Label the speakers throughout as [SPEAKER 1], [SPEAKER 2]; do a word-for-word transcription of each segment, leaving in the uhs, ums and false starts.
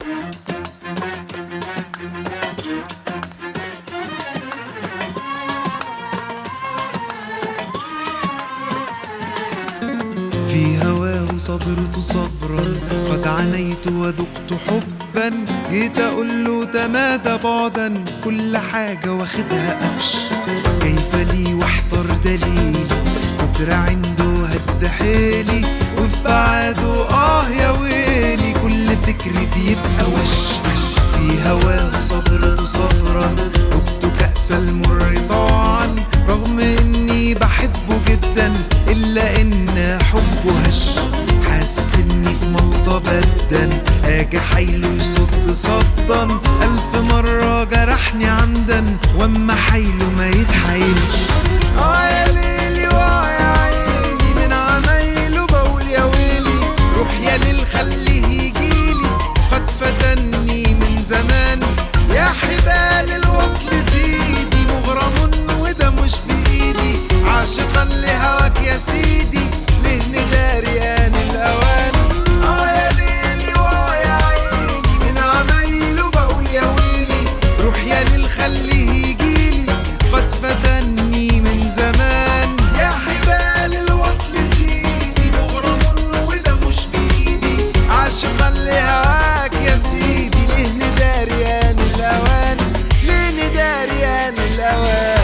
[SPEAKER 1] في هواه صبرت صبرا قد عنيت وذقت حبا، جيت اقول له تمادى بعدا كل حاجة واخدها قفش. كيف لي واحتر دليلي قدر عنده هد حيلي، وفي بعاده اه يا ويلي كل فكري بيبقى وش. في هواه صبرت صبرا ذقت كأس المر طاعا، رغم اني بحبه جدا الا ان حبه هش. حاسس اني في ملطة بدا اجي حيله يصد صدا، الف مرة جرحني عمدا واما حيله ما يتحايلش. اه يا ليلي واه يا عيني من عمايله بقول يا ويلي، روح يا ليل خليه يجيلي قد فتني من زمان. يا حبال الوصل سيدي مغرم وده مش بايدي، عاشقا لهواك يا سيدي ليه نداري آن الأوان. اه يا ليلي واه يا عيني من عمايله بقول يا ويلي، روح يا ليل خليه يجيلي قد فتني من زمان. يا حبال الوصل سيدي مغرم وده مش بايدي، عاشقا لهواك يا سيدي ليه نداري آن الأوان، ليه نداري آن الأوان.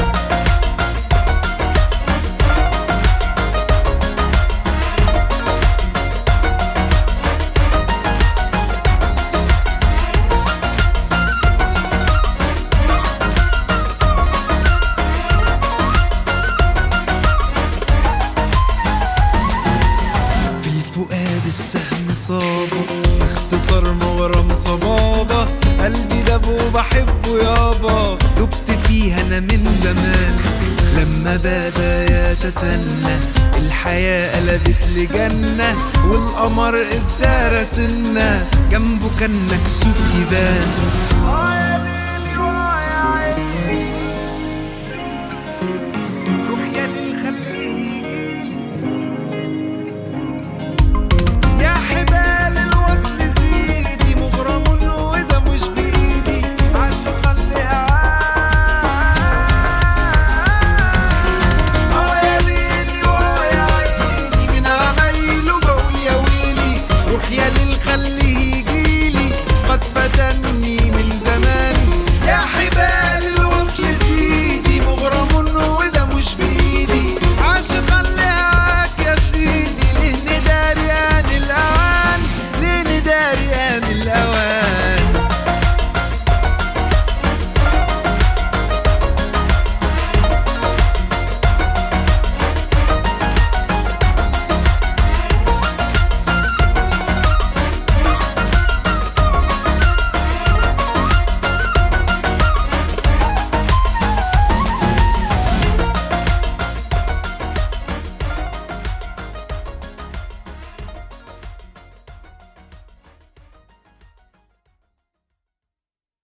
[SPEAKER 1] فؤاد السهم صابه باختصار مغرم صبابة، قلبي داب وبحبه يابا دبت فيها انا من زمان. لما بدا يتتنى الحياة قلبت لجنة، والقمر ادارى سنة جنبه كان مكسوف يبان. اه يا ليلي واه يا عيني روح يا ليل خليه يجيلي، يا حبال الوصل زيدي مغرم وده مش بايدي، عاشقا لهواك. اه يا ليلي واه يا عيني من عمايله بقول يا ويلي، روح يا ليل خليه